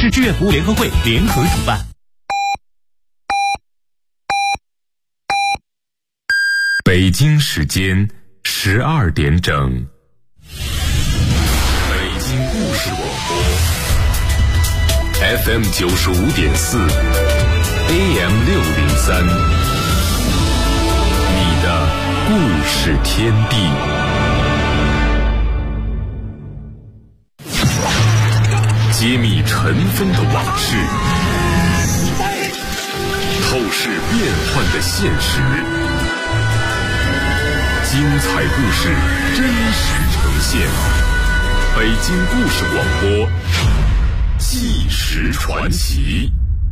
市志愿服务联合会联合主办。 北京时间12点整，北京故事广播 FM 95.4 AM 603，你的故事天地。揭秘尘封的往事，透视变幻的现实，精彩故事真实呈现。北京故事广播，纪实传奇。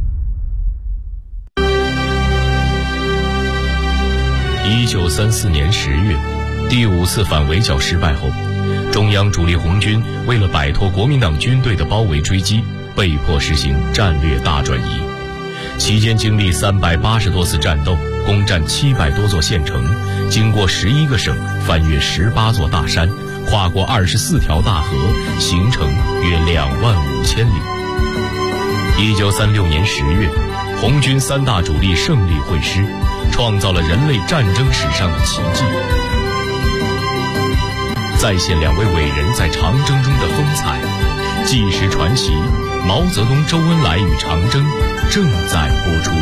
1934年10月，第5次反围剿失败后，中央主力红军为了摆脱国民党军队的包围追击，被迫实行战略大转移。期间经历380多次战斗，攻占700多座县城，经过11个省，翻越18座大山，跨过24条大河，行程约25000里。1936年10月，红军3大主力胜利会师，创造了人类战争史上的奇迹，再现2位伟人在长征中的风采。纪实传奇，毛泽东、周恩来与长征正在播出。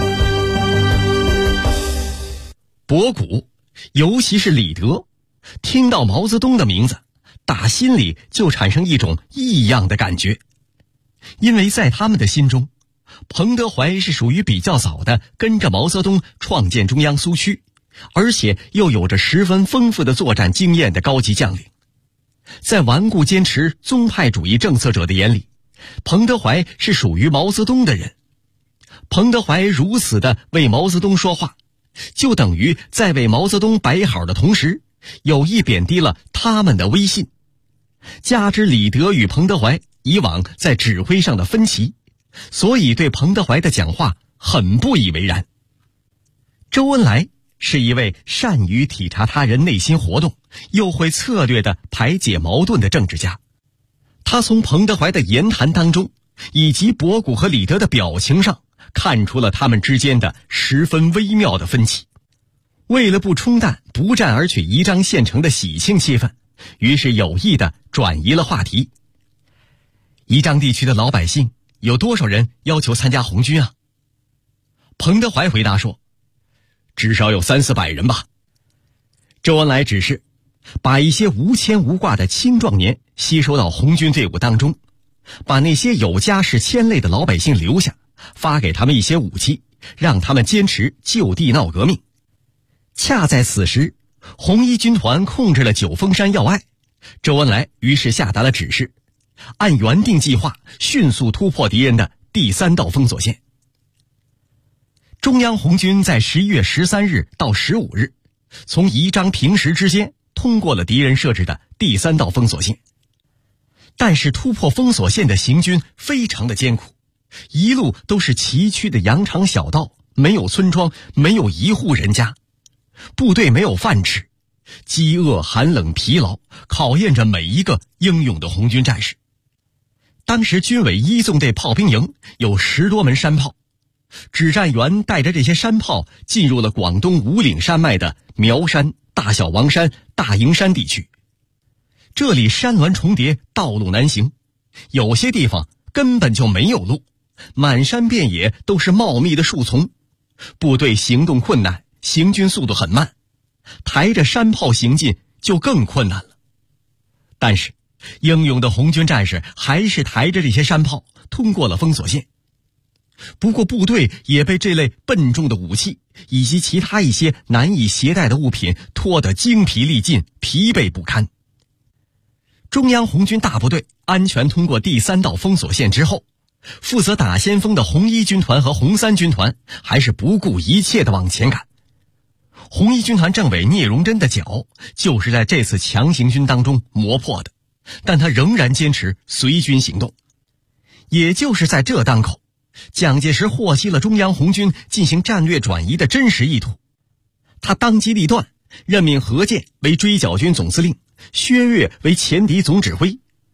博古，尤其是李德，听到毛泽东的名字，打心里就产生一种异样的感觉，因为在他们的心中，彭德怀是属于比较早的跟着毛泽东创建中央苏区，而且又有着十分丰富的作战经验的高级将领。在顽固坚持宗派主义政策者的眼里，彭德怀是属于毛泽东的人。彭德怀如此的为毛泽东说话，就等于在为毛泽东摆好的同时，有意贬低了他们的威信。加之李德与彭德怀以往在指挥上的分歧，所以对彭德怀的讲话很不以为然。周恩来是一位善于体察他人内心活动，又会策略地排解矛盾的政治家。他从彭德怀的言谈当中，以及博古和李德的表情上，看出了他们之间的十分微妙的分歧。为了不冲淡不战而取宜章县城的喜庆气氛，于是有意地转移了话题。宜章地区的老百姓有多少人要求参加红军啊？彭德怀回答说，至少有300-400人吧。周恩来指示把一些无牵无挂的青壮年吸收到红军队伍当中，把那些有家室牵累的老百姓留下，发给他们一些武器，让他们坚持就地闹革命。恰在此时，红一军团控制了九峰山要隘，周恩来于是下达了指示，按原定计划迅速突破敌人的第3道封锁线。中央红军在11月13日到15日，从宜章平石之间通过了敌人设置的第3道封锁线。但是突破封锁线的行军非常的艰苦，一路都是崎岖的羊肠小道，没有村庄，没有一户人家，部队没有饭吃，饥饿、寒冷、疲劳考验着每一个英勇的红军战士。当时军委1纵队炮兵营有10多门山炮，指战员带着这些山炮进入了广东五岭山脉的苗山、大小王山、大营山地区。这里山峦重叠，道路难行，有些地方根本就没有路，满山遍野都是茂密的树丛，部队行动困难，行军速度很慢，抬着山炮行进就更困难了。但是英勇的红军战士还是抬着这些山炮通过了封锁线。不过部队也被这类笨重的武器以及其他一些难以携带的物品拖得精疲力尽，疲惫不堪。中央红军大部队安全通过第3道封锁线之后，负责打先锋的红一军团和红3军团还是不顾一切地往前赶。红一军团政委聂荣臻的脚就是在这次强行军当中磨破的，但他仍然坚持随军行动。也就是在这当口，蒋介石获悉了中央红军进行战略转移的真实意图，他当机立断，任命何键为追剿军总司令，薛岳为前敌总指挥，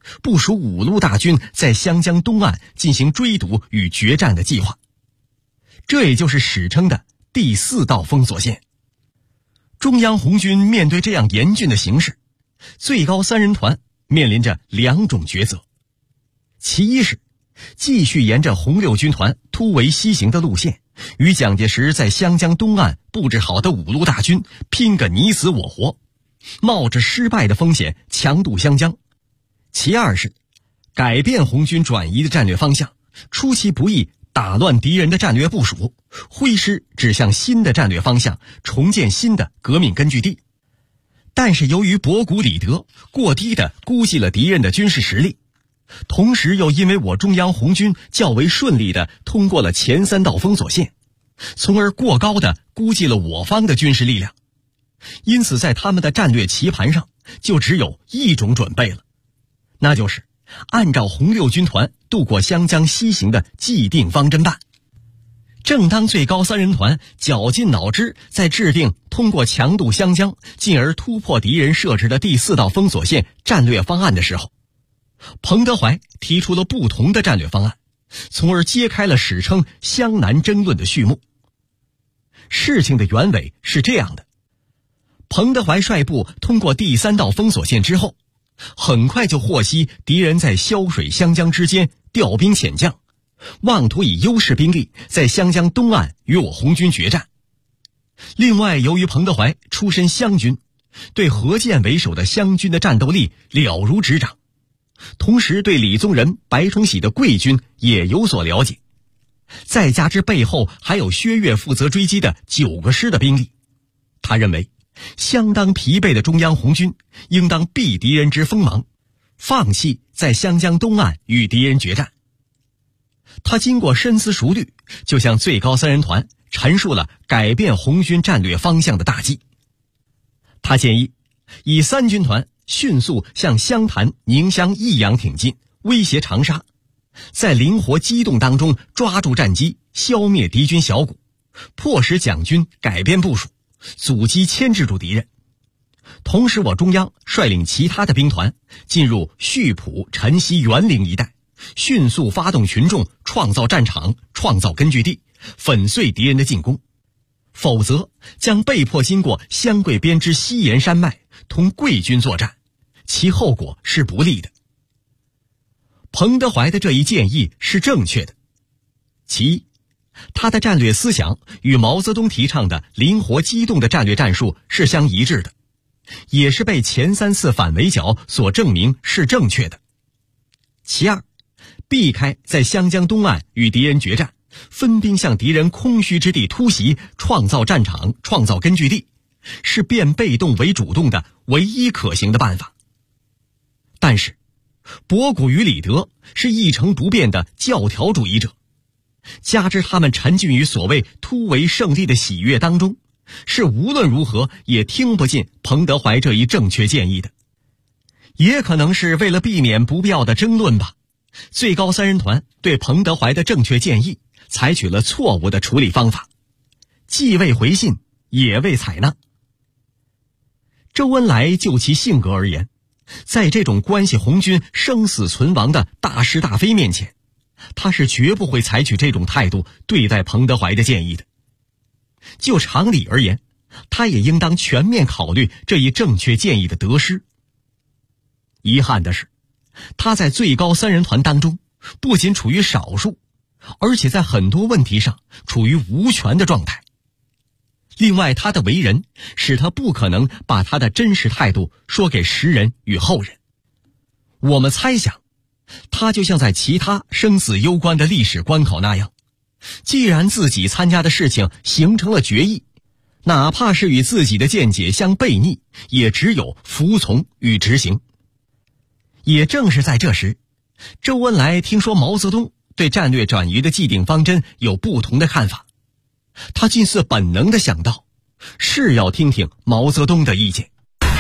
部署5路大军在湘江东岸进行追堵与决战的计划。这也就是史称的第4道封锁线。中央红军面对这样严峻的形势，最高3人团面临着2种抉择。其一是继续沿着红六军团突围西行的路线，与蒋介石在湘江东岸布置好的5路大军拼个你死我活，冒着失败的风险强渡湘江。其二是改变红军转移的战略方向，出其不意打乱敌人的战略部署，挥师指向新的战略方向，重建新的革命根据地。但是由于博古李德过低地估计了敌人的军事实力，同时又因为我中央红军较为顺利地通过了前3道封锁线，从而过高地估计了我方的军事力量。因此在他们的战略棋盘上就只有一种准备了，那就是按照红六军团渡过湘江西行的既定方针办。正当最高3人团绞尽脑汁在制定通过强渡湘江进而突破敌人设置的第4道封锁线战略方案的时候，彭德怀提出了不同的战略方案，从而揭开了史称湘南争论的序幕。事情的原委是这样的：彭德怀率部通过第3道封锁线之后，很快就获悉敌人在萧水湘江之间调兵遣将，妄图以优势兵力在湘江东岸与我红军决战。另外，由于彭德怀出身湘军，对何键为首的湘军的战斗力了如指掌，同时对李宗仁、白崇禧的桂军也有所了解，再加之背后还有薛岳负责追击的9个师的兵力，他认为相当疲惫的中央红军应当避敌人之锋芒，放弃在湘江东岸与敌人决战。他经过深思熟虑，就向最高3人团陈述了改变红军战略方向的大计。他建议以3军团迅速向湘潭、宁乡、益阳挺进，威胁长沙，在灵活机动当中抓住战机，消灭敌军小股，迫使蒋军改变部署，阻击牵制住敌人。同时我中央率领其他的兵团进入溆浦、辰溪、沅陵一带，迅速发动群众，创造战场，创造根据地，粉碎敌人的进攻，否则将被迫经过湘桂边之西沿山脉同桂军作战，其后果是不利的。彭德怀的这一建议是正确的。其一，他的战略思想与毛泽东提倡的灵活机动的战略战术是相一致的，也是被前3次反围剿所证明是正确的。其二，避开在湘江东岸与敌人决战，分兵向敌人空虚之地突袭，创造战场，创造根据地，是变被动为主动的唯一可行的办法。但是博古与李德是一成不变的教条主义者，加之他们沉浸于所谓突围胜利的喜悦当中，是无论如何也听不进彭德怀这一正确建议的。也可能是为了避免不必要的争论吧，最高3人团对彭德怀的正确建议采取了错误的处理方法，既未回信，也未采纳。周恩来就其性格而言，在这种关系红军生死存亡的大是大非面前，他是绝不会采取这种态度对待彭德怀的建议的。就常理而言，他也应当全面考虑这一正确建议的得失。遗憾的是，他在最高3人团当中不仅处于少数，而且在很多问题上处于无权的状态。另外，他的为人使他不可能把他的真实态度说给时人与后人。我们猜想，他就像在其他生死攸关的历史关口那样，既然自己参加的事情形成了决议，哪怕是与自己的见解相背逆，也只有服从与执行。也正是在这时，周恩来听说毛泽东对战略转移的既定方针有不同的看法，他近似本能地想到，是要听听毛泽东的意见。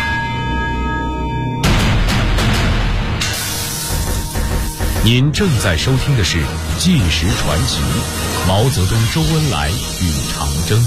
您正在收听的是《纪实传奇》，毛泽东、周恩来与长征。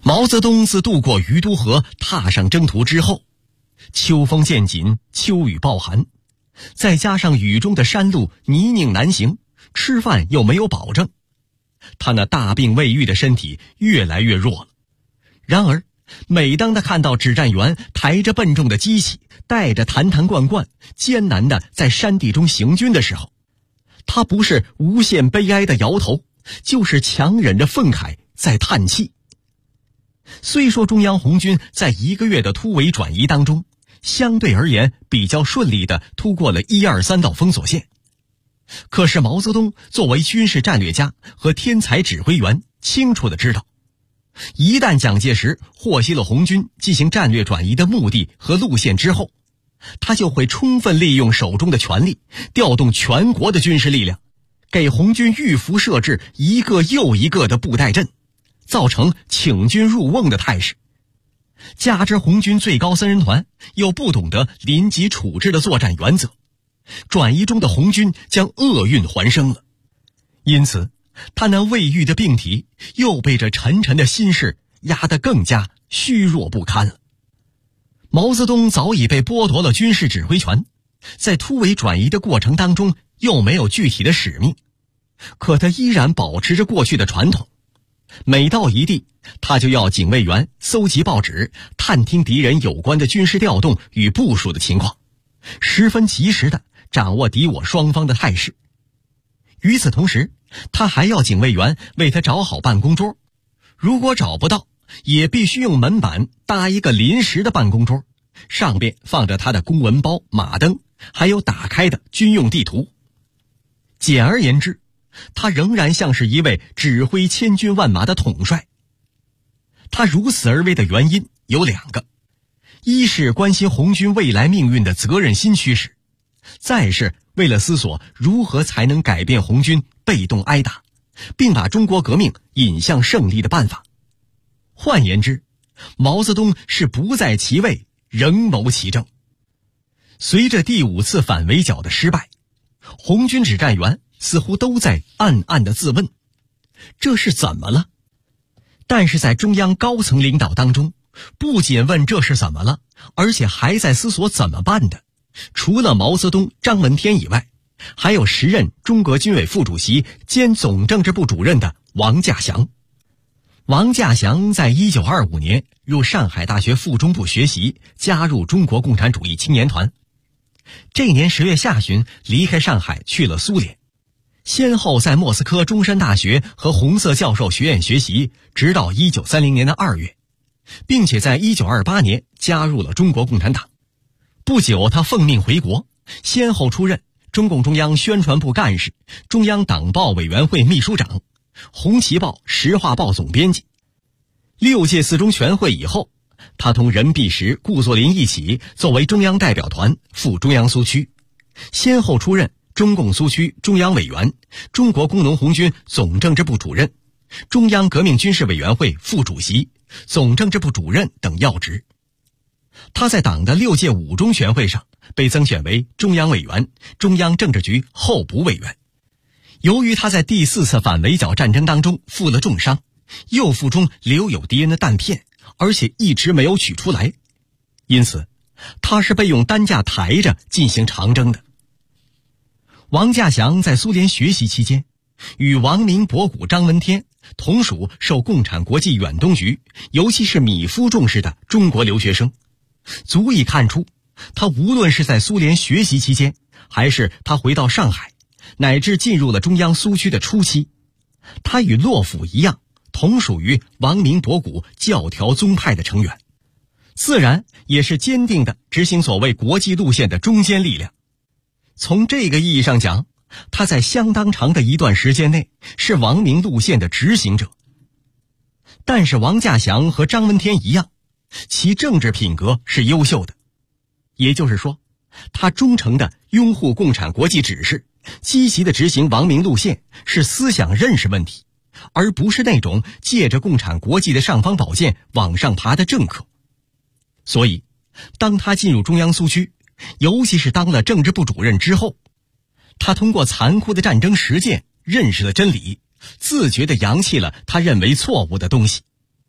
毛泽东自渡过于都河踏上征途之后，秋风渐紧，秋雨暴寒，再加上雨中的山路泥泞难行，吃饭又没有保证，他那大病未愈的身体越来越弱了。然而每当他看到指战员抬着笨重的机器，带着坛坛罐罐，艰难地在山地中行军的时候，他不是无限悲哀的摇头，就是强忍着愤慨在叹气。虽说中央红军在1个月的突围转移当中，相对而言比较顺利地突过了1、2、3道封锁线，可是毛泽东作为军事战略家和天才指挥员，清楚地知道，一旦蒋介石获悉了红军进行战略转移的目的和路线之后，他就会充分利用手中的权力，调动全国的军事力量，给红军预伏设置一个又一个的布袋阵，造成请军入瓮的态势。加之红军最高3人团又不懂得临机处置的作战原则，转移中的红军将厄运还生了。因此他那未愈的病体又被这沉沉的心事压得更加虚弱不堪了。毛泽东早已被剥夺了军事指挥权，在突围转移的过程当中又没有具体的使命，可他依然保持着过去的传统，每到一地，他就要警卫员搜集报纸，探听敌人有关的军事调动与部署的情况，十分及时地掌握敌我双方的态势。与此同时，他还要警卫员为他找好办公桌，如果找不到，也必须用门板搭一个临时的办公桌，上边放着他的公文包、马灯，还有打开的军用地图。简而言之，他仍然像是一位指挥千军万马的统帅。他如此而为的原因有2个，一是关心红军未来命运的责任心驱使，再是为了思索如何才能改变红军被动挨打，并把中国革命引向胜利的办法。换言之，毛泽东是不在其位，仍谋其政。随着第5次反围剿的失败，红军指战员似乎都在暗暗地自问，这是怎么了？但是在中央高层领导当中，不仅问这是怎么了，而且还在思索怎么办的，除了毛泽东、张闻天以外，还有时任中国军委副主席兼总政治部主任的王稼祥。王稼祥在1925年入上海大学附中部学习，加入中国共产主义青年团。这年10月下旬离开上海去了苏联，先后在莫斯科中山大学和红色教授学院学习，直到1930年的2月，并且在1928年加入了中国共产党。不久他奉命回国，先后出任中共中央宣传部干事、中央党报委员会秘书长、红旗报、时话报总编辑。6届4中全会以后，他同任弼时、顾作霖一起作为中央代表团赴中央苏区，先后出任中共苏区中央委员、中国工农红军总政治部主任、中央革命军事委员会副主席、总政治部主任等要职。他在党的6届5中全会上被增选为中央委员、中央政治局候补委员。由于他在第4次反围剿战争当中负了重伤，右腹中留有敌人的弹片，而且一直没有取出来，因此他是被用担架抬着进行长征的。王稼祥在苏联学习期间，与王明、博古、张闻天同属受共产国际远东局，尤其是米夫重视的中国留学生，足以看出他无论是在苏联学习期间，还是他回到上海，乃至进入了中央苏区的初期，他与洛甫一样，同属于王明、博古教条宗派的成员，自然也是坚定地执行所谓国际路线的中坚力量。从这个意义上讲，他在相当长的一段时间内是王明路线的执行者。但是王稼祥和张闻天一样，其政治品格是优秀的，也就是说，他忠诚地拥护共产国际指示，积极地执行王明路线，是思想认识问题，而不是那种借着共产国际的尚方宝剑往上爬的政客。所以当他进入中央苏区，尤其是当了政治部主任之后，他通过残酷的战争实践认识了真理，自觉地扬弃了他认为错误的东西。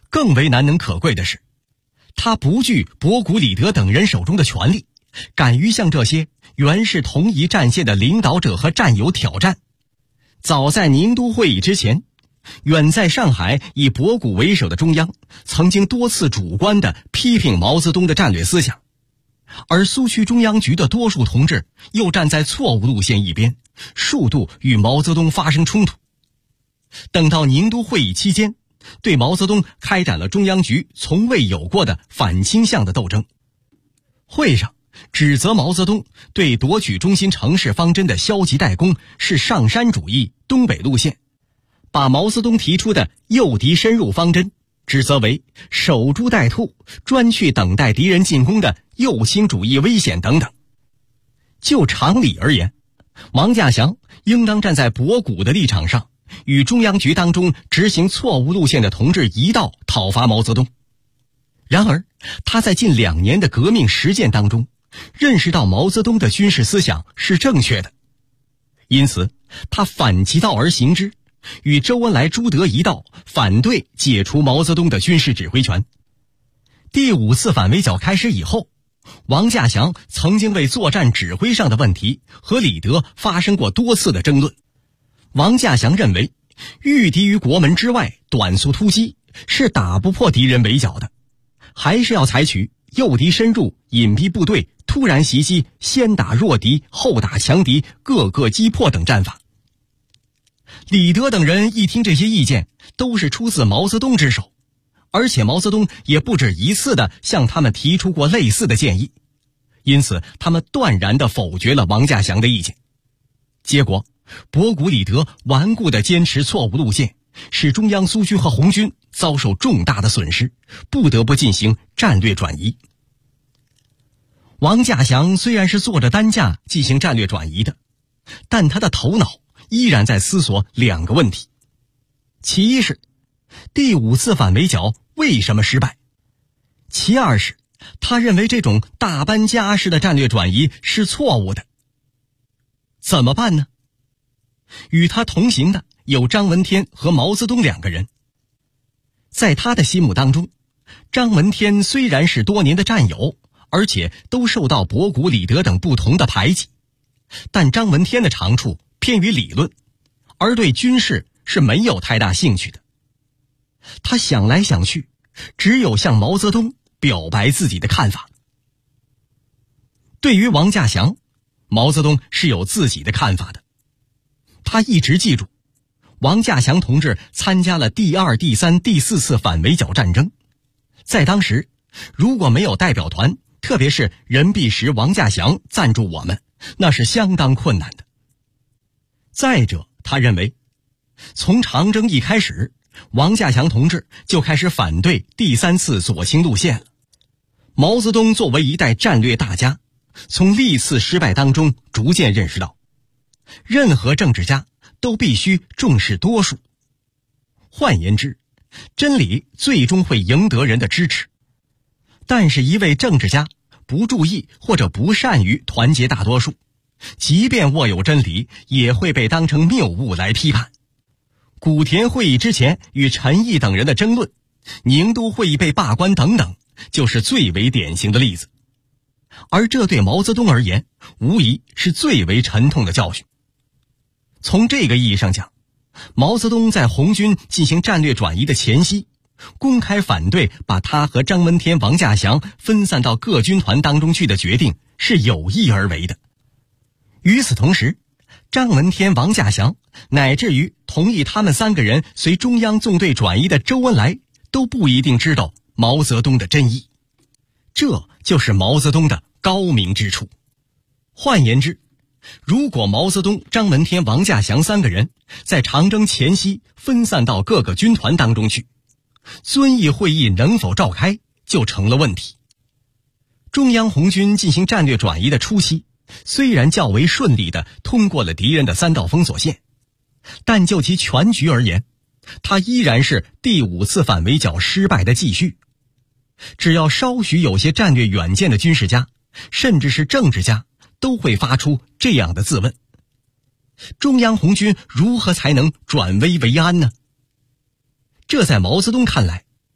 更为难能可贵的是，他不惧博古、李德等人手中的权力，敢于向这些原是同一战线的领导者和战友挑战。早在宁都会议之前，远在上海以博古为首的中央曾经多次主观地批评毛泽东的战略思想，而苏区中央局的多数同志又站在错误路线一边，数度与毛泽东发生冲突。等到宁都会议期间，对毛泽东开展了中央局从未有过的反倾向的斗争。会上指责毛泽东对夺取中心城市方针的消极怠工是上山主义东北路线，把毛泽东提出的诱敌深入方针指责为守株待兔，专去等待敌人进攻的右倾主义危险等等。就常理而言，王稼祥应当站在博古的立场上，与中央局当中执行错误路线的同志一道讨伐毛泽东。然而他在近2年的革命实践当中，认识到毛泽东的军事思想是正确的，因此他反其道而行之，与周恩来、朱德一道反对解除毛泽东的军事指挥权。第5次反围剿开始以后，王稼祥曾经为作战指挥上的问题和李德发生过多次的争论。王稼祥认为，御敌于国门之外，短速突击是打不破敌人围剿的，还是要采取诱敌深入、隐蔽部队、突然袭击、先打弱敌、后打强敌、各个击破等战法。李德等人一听这些意见都是出自毛泽东之手，而且毛泽东也不止一次地向他们提出过类似的建议，因此他们断然地否决了王稼祥的意见。结果博古、李德顽固地坚持错误路线，使中央苏区和红军遭受重大的损失，不得不进行战略转移。王稼祥虽然是坐着担架进行战略转移的，但他的头脑依然在思索2个问题。其一是第5次反围剿为什么失败，其二是他认为这种大搬家式的战略转移是错误的。怎么办呢？与他同行的有张闻天和毛泽东2个人。在他的心目当中，张闻天虽然是多年的战友，而且都受到博古、李德等不同的排挤，但张闻天的长处偏于理论，而对军事是没有太大兴趣的。他想来想去，只有向毛泽东表白自己的看法。对于王稼祥，毛泽东是有自己的看法的。他一直记住，王稼祥同志参加了第2、第3、第4次反围剿战争，在当时如果没有代表团，特别是任弼时、王稼祥赞助我们，那是相当困难的。再者，他认为从长征一开始，王稼祥同志就开始反对第3次左倾路线了。毛泽东作为一代战略大家，从历次失败当中逐渐认识到，任何政治家都必须重视多数。换言之，真理最终会赢得人的支持，但是一位政治家不注意或者不善于团结大多数，即便握有真理，也会被当成谬误来批判。古田会议之前与陈毅等人的争论，宁都会议被罢官等等，就是最为典型的例子。而这对毛泽东而言，无疑是最为沉痛的教训。从这个意义上讲，毛泽东在红军进行战略转移的前夕，公开反对把他和张闻天、王稼祥分散到各军团当中去的决定是有意而为的。与此同时，张闻天、王稼祥乃至于同意他们3个人随中央纵队转移的周恩来都不一定知道毛泽东的真意，这就是毛泽东的高明之处。换言之，如果毛泽东、张闻天、王稼祥3个人在长征前夕分散到各个军团当中去，遵义会议能否召开就成了问题。中央红军进行战略转移的初期，虽然较为顺利地通过了敌人的3道封锁线，但就其全局而言，它依然是第5次反围剿失败的继续。只要稍许有些战略远见的军事家，甚至是政治家，都会发出这样的自问：中央红军如何才能转危为安呢？这在毛泽东看来，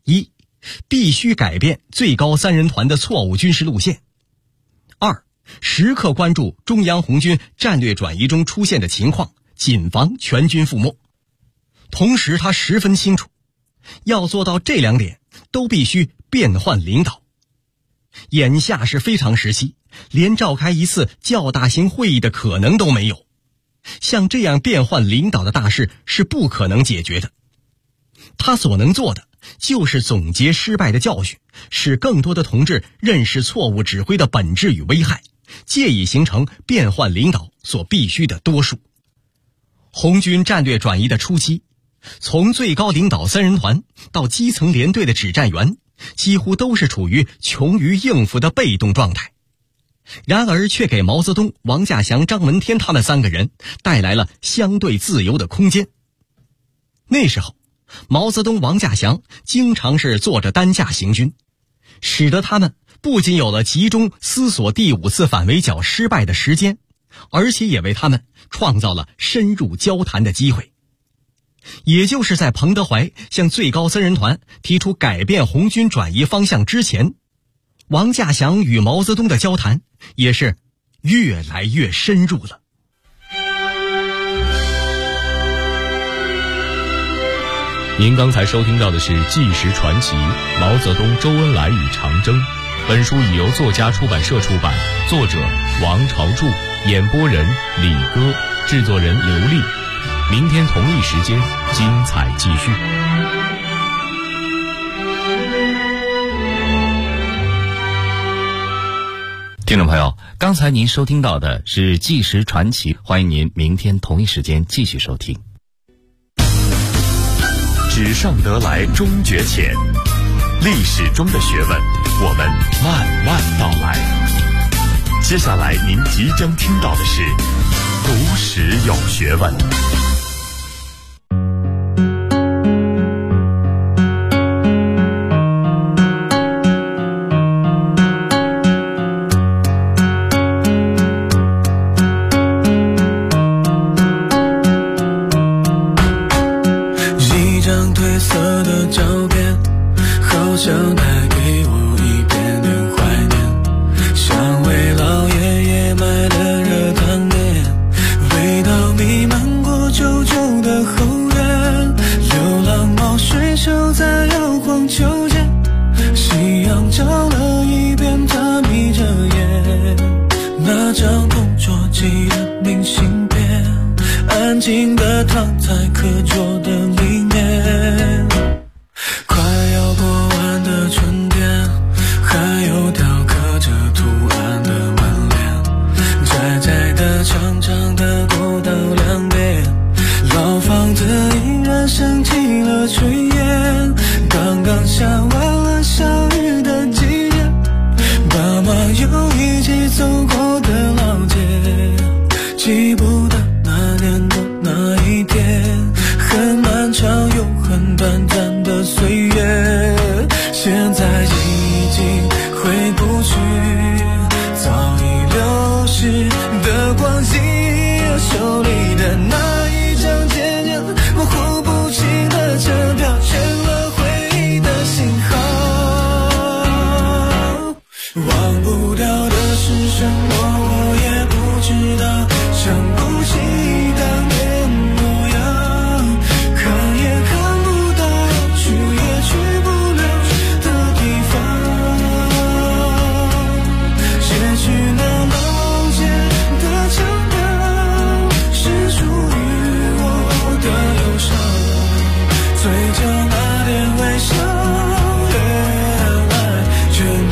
一，必须改变最高三人团的错误军事路线；二，时刻关注中央红军战略转移中出现的情况，谨防全军覆没。同时他十分清楚，要做到这2点都必须变换领导。眼下是非常时期，连召开一次较大型会议的可能都没有，像这样变换领导的大事是不可能解决的。他所能做的就是总结失败的教训，使更多的同志认识错误指挥的本质与危害，借以形成变换领导所必须的多数。红军战略转移的初期，从最高领导三人团到基层连队的指战员，几乎都是处于穷于应付的被动状态，然而却给毛泽东、王稼祥、张闻天他们3个人带来了相对自由的空间。那时候毛泽东、王稼祥经常是坐着担架行军，使得他们不仅有了集中思索第5次反围剿失败的时间，而且也为他们创造了深入交谈的机会。也就是在彭德怀向最高三人团提出改变红军转移方向之前，王稼祥与毛泽东的交谈也是越来越深入了。 您刚才收听到的是《纪实传奇：毛泽东、周恩来与长征》。本书已由作家出版社出版，作者王朝柱，演播人李歌，制作人刘丽。明天同一时间，精彩继续。 听众朋友，刚才您收听到的是《纪实传奇》，欢迎您明天同一时间继续收听。 纸上得来终觉浅，历史中的学问，我们慢慢道来。接下来您即将听到的是读史有学问。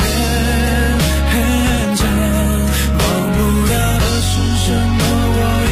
忘不了的是什么？我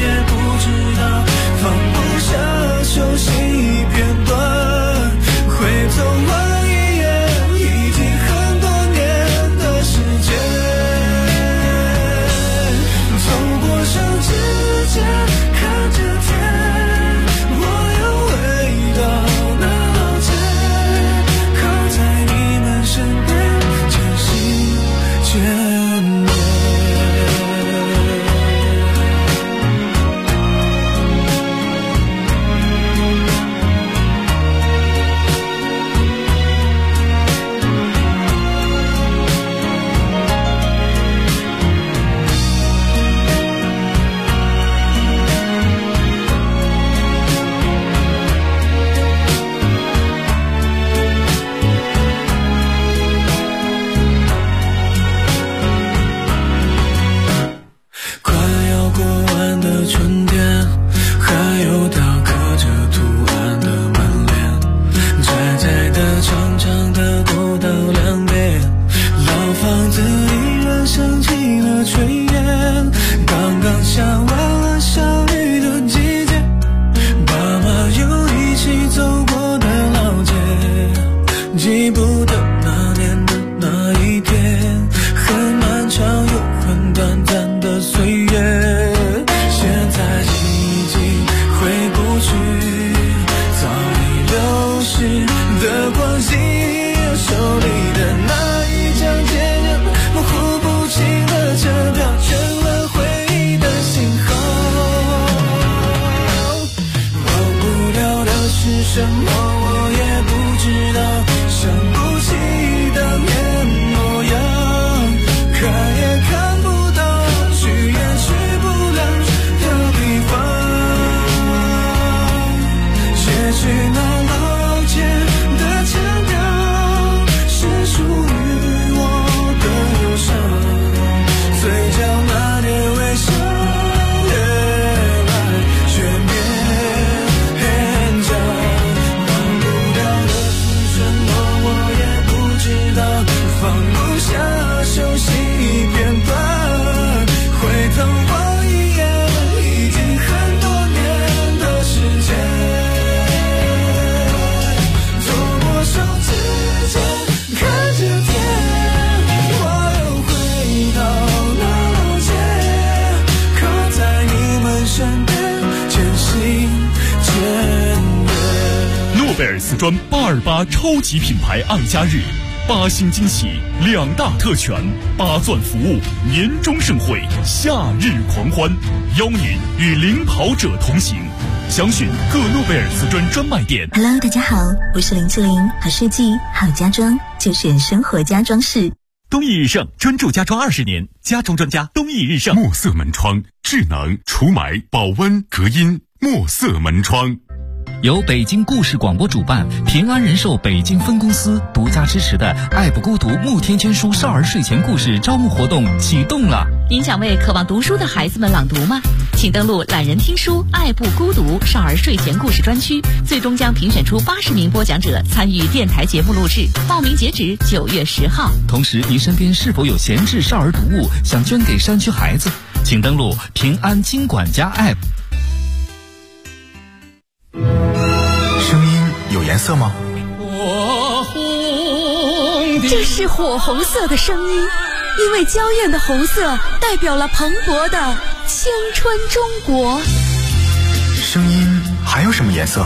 专828超级品牌爱家日，8星惊喜，2大特权，8钻服务，年终盛会，夏日狂欢，邀您与领跑者同行。详询各诺贝尔瓷砖专卖店。 Hello， 大家好，我是林志玲，好设计好家装就选生活家装饰。 东义日盛专注家装20年，家装专家东义日盛。墨色门窗，智能除霾、保温、隔音。墨色门窗。 由北京故事广播主办，平安人寿北京分公司独家支持的爱不孤独慕天千书少儿睡前故事招募活动启动了。 您想为渴望读书的孩子们朗读吗？请登录懒人听书爱不孤独少儿睡前故事专区，最终将评选出80名播讲者参与电台节目录制，报名截止9月10号。 同时，您身边是否有闲置少儿读物想捐给山区孩子？请登录平安金管家 App。 声音有颜色吗？ 这是火红色的声音，因为娇艳的红色代表了蓬勃的青春中国。 声音还有什么颜色？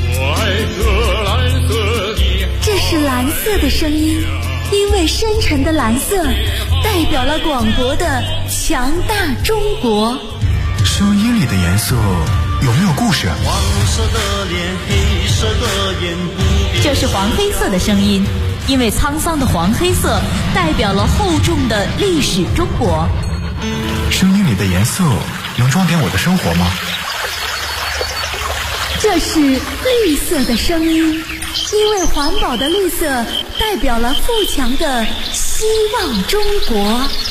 这是蓝色的声音，因为深沉的蓝色代表了广博的强大中国。 声音里的颜色有没有故事？ 黄色的脸，黑色的眼， 这是黄黑色的声音，因为沧桑的黄黑色代表了厚重的历史中国。 声音里的颜色能装点我的生活吗？ 这是绿色的声音，因为环保的绿色代表了富强的希望中国。